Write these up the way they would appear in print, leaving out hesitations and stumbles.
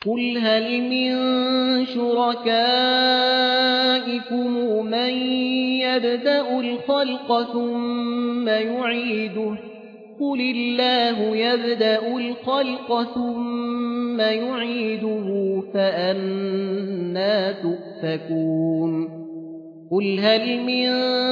قل هل من شركائكم من يبدأ الخلق ثم يعيده قل الله يبدأ الخلق ثم يعيده فأنى تؤفكون قل هل من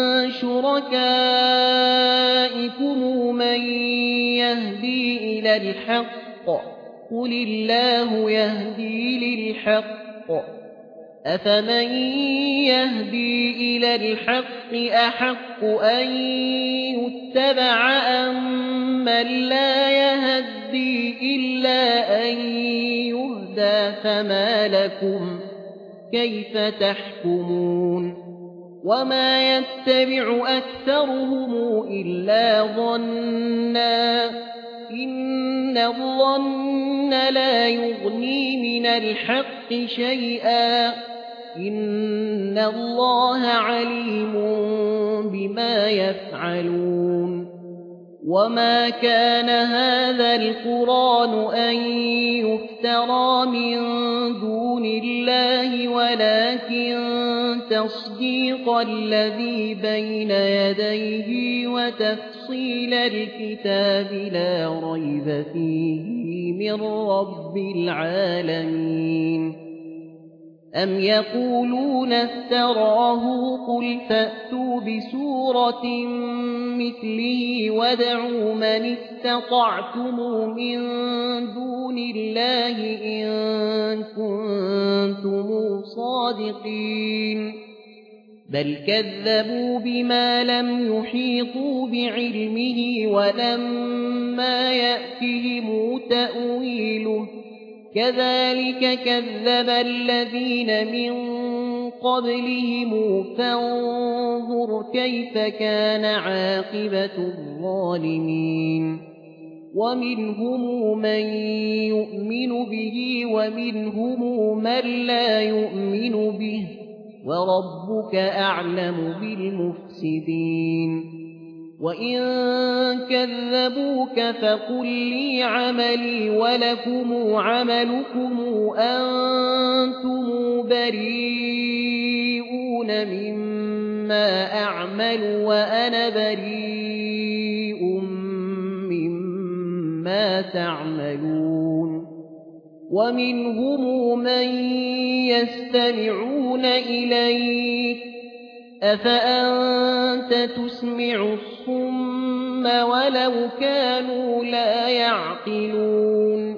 شركائكم من يهدي إلى الحق قل الله يهدي للحق أفمن يهدي إلى الحق أحق أن يتبع أمن لا يهدي إلا أن يهدى فما لكم كيف تحكمون وما يتبع أكثرهم إلا ظنا إن الظن لا يغني من الحق شيئا إن الله عليم بما يفعلون وما كان هذا القرآن أن يفترى من دون الله ولكن تصديق الذي بين يديه وتفصيل الكتاب لا ريب فيه من رب العالمين أم يقولون افتراه قل فأتوا بسورة مثله وادعوا من استطعتم من دون الله إن كنتم صادقين بل كذبوا بما لم يحيطوا بعلمه ولما يأتهم تأويله كذلك كذب الذين من قبلهم فانظر كيف كان عاقبة الظالمين ومنهم من يؤمن به ومنهم من لا يؤمن به وربك أعلم بالمفسدين وإن كذبوك فقل لي عملي ولكم عملكم أنتم بريئون مما أعمل وأنا بريء مما تعملون ومنهم من يستمعون إليك أفأنت تسمع الصم ولو كانوا لا يعقلون